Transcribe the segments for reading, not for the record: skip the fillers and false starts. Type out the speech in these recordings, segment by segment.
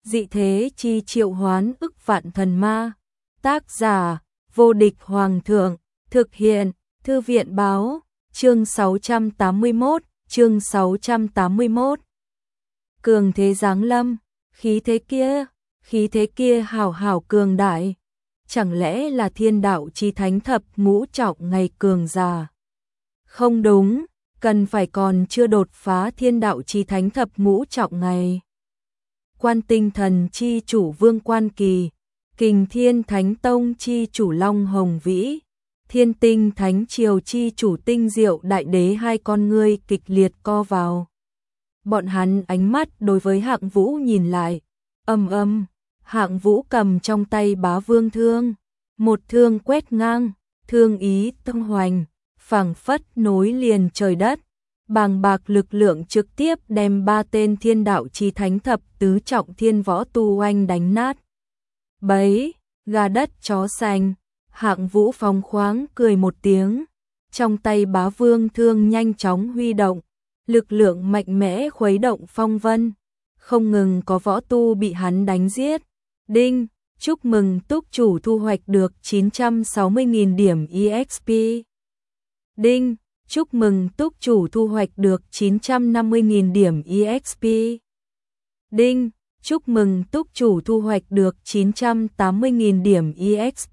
dị thế chi triệu hoán ức vạn thần ma. Tác giả, vô địch hoàng thượng, thực hiện, thư viện báo, chương 681. Cường thế giáng lâm, khí thế kia hảo hảo cường đại. Chẳng lẽ là thiên đạo chi thánh thập ngũ trọng ngày cường già? Không đúng, cần phải còn chưa đột phá thiên đạo chi thánh thập ngũ trọng ngày. Quan tinh thần chi chủ Vương Quan Kỳ, Kình Thiên Thánh Tông chi chủ Long Hồng Vĩ, Thiên Tinh Thánh Triều chi chủ Tinh Diệu Đại Đế hai con ngươi kịch liệt co vào. Bọn hắn ánh mắt đối với Hạng Vũ nhìn lại, Hạng Vũ cầm trong tay Bá Vương thương, một thương quét ngang, thương ý tung hoành, phảng phất nối liền trời đất, bàng bạc lực lượng trực tiếp đem ba tên thiên đạo chi thánh thập tứ trọng thiên võ tu oanh đánh nát. Bấy, gà đất chó sành, Hạng Vũ phóng khoáng cười một tiếng, trong tay Bá Vương thương nhanh chóng huy động, lực lượng mạnh mẽ khuấy động phong vân, không ngừng có võ tu bị hắn đánh giết. Đinh, chúc mừng túc chủ thu hoạch được 960.000 điểm EXP. Đinh, chúc mừng túc chủ thu hoạch được 950.000 điểm EXP. Đinh, chúc mừng túc chủ thu hoạch được 980.000 điểm EXP.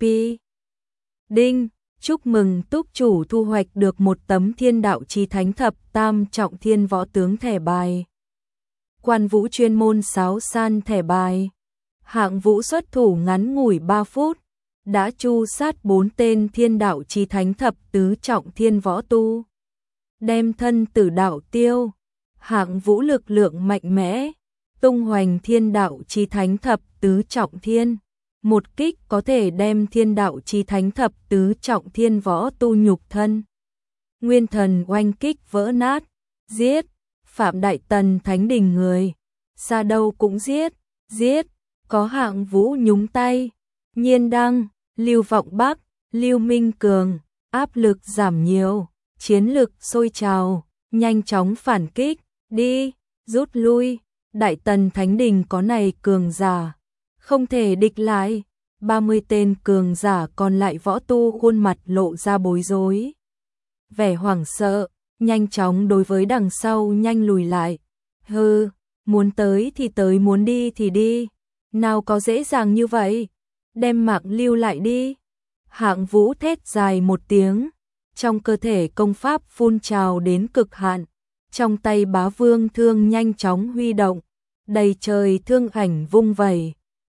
Đinh, chúc mừng túc chủ thu hoạch được một tấm thiên đạo chi thánh thập tam trọng thiên võ tướng thẻ bài. Quan Vũ chuyên môn sáo san thẻ bài. Hạng Vũ xuất thủ ngắn ngủi 3 phút, đã chu sát 4 tên thiên đạo chi thánh thập tứ trọng thiên võ tu. Đem thân tử đạo tiêu, Hạng Vũ lực lượng mạnh mẽ, tung hoành thiên đạo chi thánh thập tứ trọng thiên. Một kích có thể đem thiên đạo chi thánh thập tứ trọng thiên võ tu nhục thân. Nguyên thần oanh kích vỡ nát, giết, Phạm Đại Tần Thánh Đình người, xa đâu cũng giết, có Hạng Vũ nhúng tay, Nhiên Đăng, Lưu Vọng Bắc, Lưu Minh Cường, áp lực giảm nhiều, chiến lực sôi trào, nhanh chóng phản kích, đi, rút lui, Đại Tần Thánh Đình có này cường giả, không thể địch lại, 30 tên cường giả còn lại võ tu khuôn mặt lộ ra bối rối. Vẻ hoảng sợ, nhanh chóng đối với đằng sau nhanh lùi lại, hừ, muốn tới thì tới muốn đi thì đi, nào có dễ dàng như vậy, đem mạng lưu lại đi. Hạng Vũ thét dài một tiếng, trong cơ thể công pháp phun trào đến cực hạn, trong tay Bá Vương thương nhanh chóng huy động, đầy trời thương ảnh vung vẩy,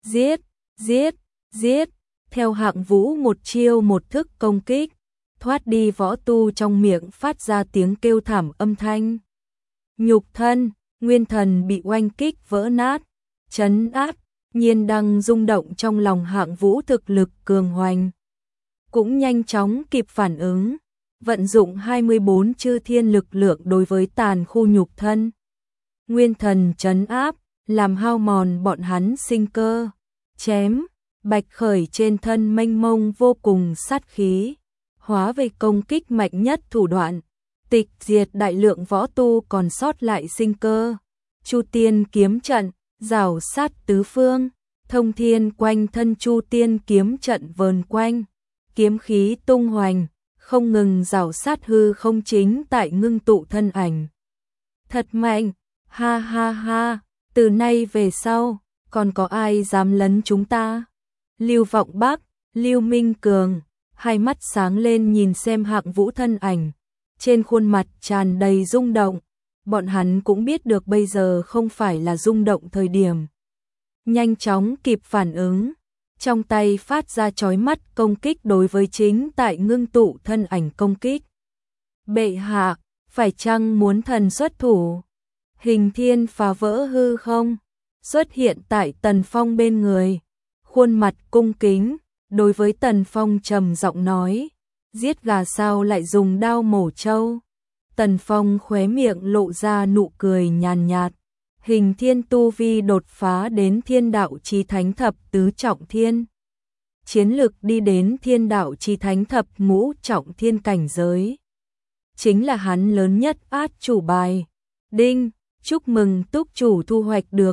giết, theo Hạng Vũ một chiêu một thức công kích, thoát đi võ tu trong miệng phát ra tiếng kêu thảm âm thanh. Nhục thân, nguyên thần bị oanh kích vỡ nát, trấn áp, Nhiên Đăng rung động trong lòng Hạng Vũ thực lực cường hoành. Cũng nhanh chóng kịp phản ứng, vận dụng 24 chư thiên lực lượng đối với tàn khu nhục thân. Nguyên thần trấn áp, làm hao mòn bọn hắn sinh cơ, chém, bạch khởi trên thân mênh mông vô cùng sát khí, hóa về công kích mạnh nhất thủ đoạn, tịch diệt đại lượng võ tu còn sót lại sinh cơ. Chu Tiên kiếm trận, rào sát tứ phương, thông thiên quanh thân Chu Tiên kiếm trận vờn quanh, kiếm khí tung hoành, không ngừng rào sát hư không chính tại ngưng tụ thân ảnh. Thật mạnh, ha ha ha, từ nay về sau, còn có ai dám lấn chúng ta? Lưu Vọng Bắc, Lưu Minh Cường, hai mắt sáng lên nhìn xem Hạng Vũ thân ảnh, trên khuôn mặt tràn đầy rung động, bọn hắn cũng biết được bây giờ không phải là rung động thời điểm. Nhanh chóng kịp phản ứng, trong tay phát ra chói mắt công kích đối với chính tại ngưng tụ thân ảnh công kích. Bệ hạ, phải chăng muốn thần xuất thủ? Hình thiên phá vỡ hư không, xuất hiện tại Tần Phong bên người, khuôn mặt cung kính, đối với Tần Phong trầm giọng nói, giết gà sao lại dùng đao mổ trâu? Tần Phong khóe miệng lộ ra nụ cười nhàn nhạt, Hình thiên tu vi đột phá đến thiên đạo chi thánh thập tứ trọng thiên. Chiến lực đi đến thiên đạo chi thánh thập ngũ trọng thiên cảnh giới. Chính là hắn lớn nhất át chủ bài. Đinh, chúc mừng túc chủ thu hoạch được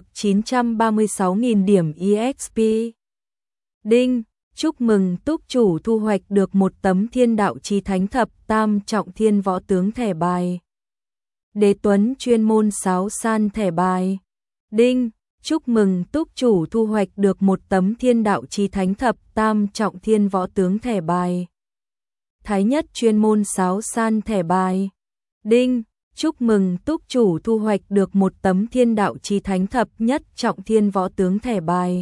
936.000 điểm EXP. Đinh, chúc mừng túc chủ thu hoạch được một tấm Thiên Đạo Chí Thánh Thập Tam Trọng Thiên Võ Tướng thẻ bài. Đế Tuấn chuyên môn sáo san thẻ bài. Đinh, chúc mừng túc chủ thu hoạch được một tấm Thiên Đạo Chí Thánh Thập Tam Trọng Thiên Võ Tướng thẻ bài. Thái Nhất chuyên môn sáo san thẻ bài. Đinh, chúc mừng túc chủ thu hoạch được một tấm Thiên Đạo Chí Thánh Thập Nhất Trọng Thiên Võ Tướng thẻ bài.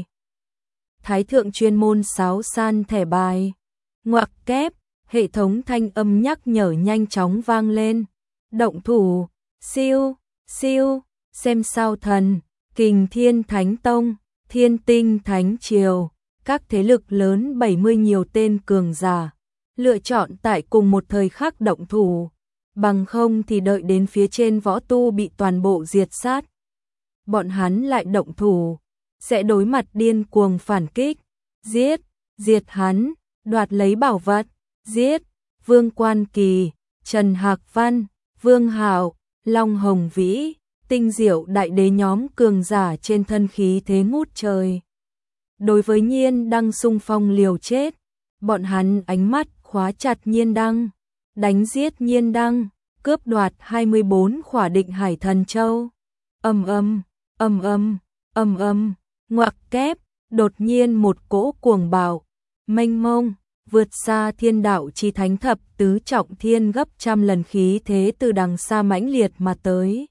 Thái Thượng chuyên môn sáo san thẻ bài. Ngoặc kép, hệ thống thanh âm nhắc nhở nhanh chóng vang lên. Động thủ, siêu, siêu, xem sao thần, Kình Thiên Thánh Tông, Thiên Tinh Thánh Triều, các thế lực lớn 70 nhiều tên cường giả, lựa chọn tại cùng một thời khắc động thủ, bằng không thì đợi đến phía trên võ tu bị toàn bộ diệt sát. Bọn hắn lại động thủ, sẽ đối mặt điên cuồng phản kích, giết, diệt hắn, đoạt lấy bảo vật, giết, Vương Quan Kỳ, Trần Hạc Văn, Vương Hạo, Long Hồng Vĩ, Tinh Diệu Đại Đế nhóm cường giả trên thân khí thế ngút trời. Đối với Nhiên Đăng xung phong liều chết, bọn hắn ánh mắt khóa chặt Nhiên Đăng, đánh giết Nhiên Đăng, cướp đoạt 24 khỏa Định Hải Thần Châu. Ầm ầm, ầm ầm, ầm ầm, ngoặc kép, đột nhiên một cỗ cuồng bạo, mênh mông, vượt xa Thiên Đạo Chí Thánh Thập Tứ Trọng Thiên gấp trăm lần khí thế từ đằng xa mãnh liệt mà tới.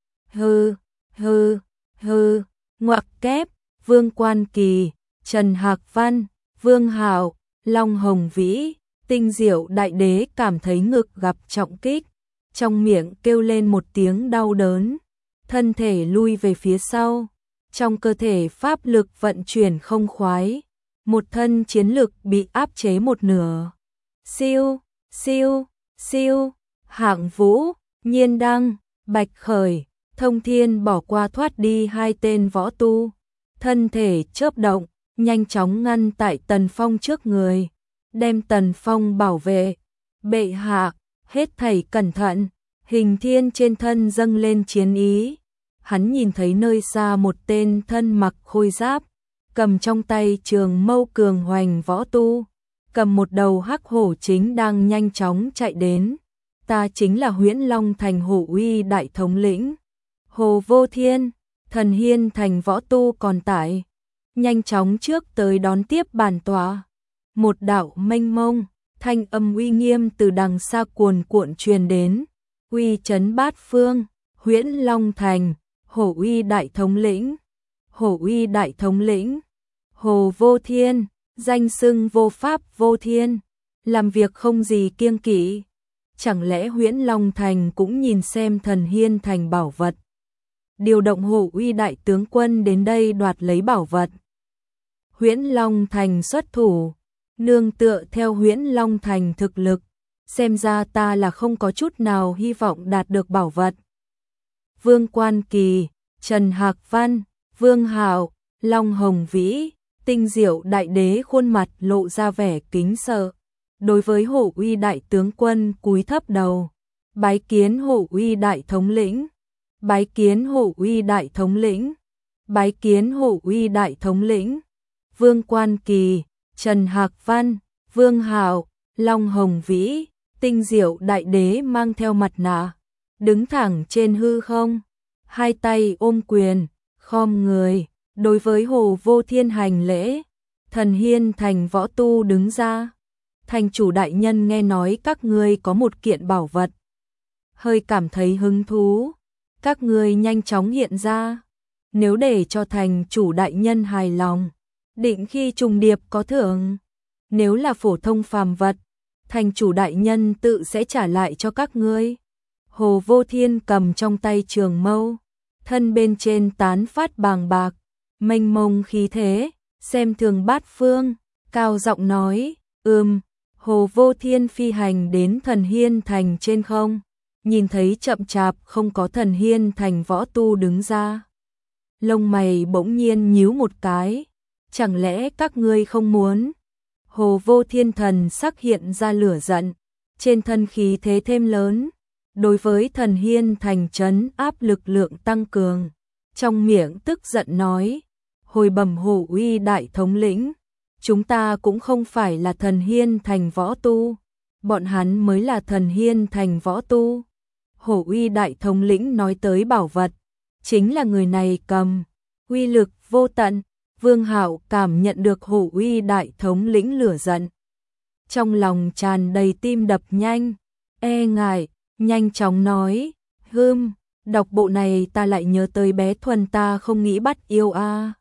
Hừ, hừ, hừ, ngoặc kép, Vương Quan Kỳ, Trần Hạc Văn, Vương Hạo, Long Hồng Vĩ, Tinh Diệu Đại Đế cảm thấy ngực gặp trọng kích, trong miệng kêu lên một tiếng đau đớn, thân thể lui về phía sau, trong cơ thể pháp lực vận chuyển không khoái, một thân chiến lực bị áp chế một nửa. Siêu, siêu, siêu, Hạng Vũ, Nhiên Đăng, Bạch Khởi, Thông Thiên bỏ qua thoát đi hai tên võ tu, thân thể chớp động, nhanh chóng ngăn tại Tần Phong trước người, đem Tần Phong bảo vệ. Bệ hạ, hết thảy cẩn thận. Hình Thiên trên thân dâng lên chiến ý. Hắn nhìn thấy nơi xa một tên thân mặc khôi giáp, cầm trong tay trường mâu cường hoành võ tu, cầm một đầu hắc hổ chính đang nhanh chóng chạy đến. Ta chính là Huyễn Long Thành Hổ Uy đại thống lĩnh Hồ Vô Thiên. Thần Hiên Thành võ tu còn tại, nhanh chóng trước tới đón tiếp bản tọa. Một đạo mênh mông, thanh âm uy nghiêm từ đằng xa cuồn cuộn truyền đến, uy chấn bát phương. Huyễn Long Thành, Hổ Uy đại thống lĩnh, Hổ Uy đại thống lĩnh, Hồ Vô Thiên, danh xưng vô pháp vô thiên, làm việc không gì kiêng kỵ. Chẳng lẽ Huyễn Long Thành cũng nhìn xem Thần Hiên Thành bảo vật, điều động Hổ Uy đại tướng quân đến đây đoạt lấy bảo vật. Huyễn Long Thành xuất thủ, nương tựa theo Huyễn Long Thành thực lực, xem ra ta là không có chút nào hy vọng đạt được bảo vật. Vương Quan Kỳ, Trần Hạc Văn, Vương Hạo, Long Hồng Vĩ, Tinh Diệu Đại Đế khuôn mặt lộ ra vẻ kính sợ. Đối với Hổ Uy đại tướng quân cúi thấp đầu, bái kiến Hổ Uy đại thống lĩnh, bái kiến Hổ Uy đại thống lĩnh, bái kiến Hổ Uy đại thống lĩnh. Vương Quan Kỳ, Trần Hạc Văn, Vương Hạo, Long Hồng Vĩ, Tinh Diệu Đại Đế mang theo mặt nạ, đứng thẳng trên hư không, hai tay ôm quyền, khom người, đối với Hồ Vô Thiên hành lễ. Thần Hiên Thành võ tu đứng ra, thành chủ đại nhân nghe nói các ngươi có một kiện bảo vật, hơi cảm thấy hứng thú, các ngươi nhanh chóng hiện ra, nếu để cho thành chủ đại nhân hài lòng, định khi trùng điệp có thưởng, nếu là phổ thông phàm vật, thành chủ đại nhân tự sẽ trả lại cho các ngươi. Hồ Vô Thiên cầm trong tay trường mâu, thân bên trên tán phát bàng bạc, mênh mông khí thế, xem thường bát phương, cao giọng nói, Hồ Vô Thiên phi hành đến Thần Hiên Thành trên không, nhìn thấy chậm chạp không có Thần Hiên Thành võ tu đứng ra. Lông mày bỗng nhiên nhíu một cái, chẳng lẽ các ngươi không muốn? Hồ Vô Thiên thần sắc hiện ra lửa giận, trên thân khí thế thêm lớn, đối với thần hiên thành trấn áp lực lượng tăng cường, trong miệng tức giận nói, hồi bẩm Hổ Uy đại thống lĩnh, chúng ta cũng không phải là thần hiên thành võ tu, bọn hắn mới là thần hiên thành võ tu. Hổ Uy đại thống lĩnh nói tới bảo vật, chính là người này cầm, uy lực vô tận. Vương Hạo cảm nhận được Hổ Uy đại thống lĩnh lửa giận, trong lòng tràn đầy tim đập nhanh, e ngại, nhanh chóng nói, đọc bộ này ta lại nhớ tới bé Thuần ta không nghĩ bắt yêu a.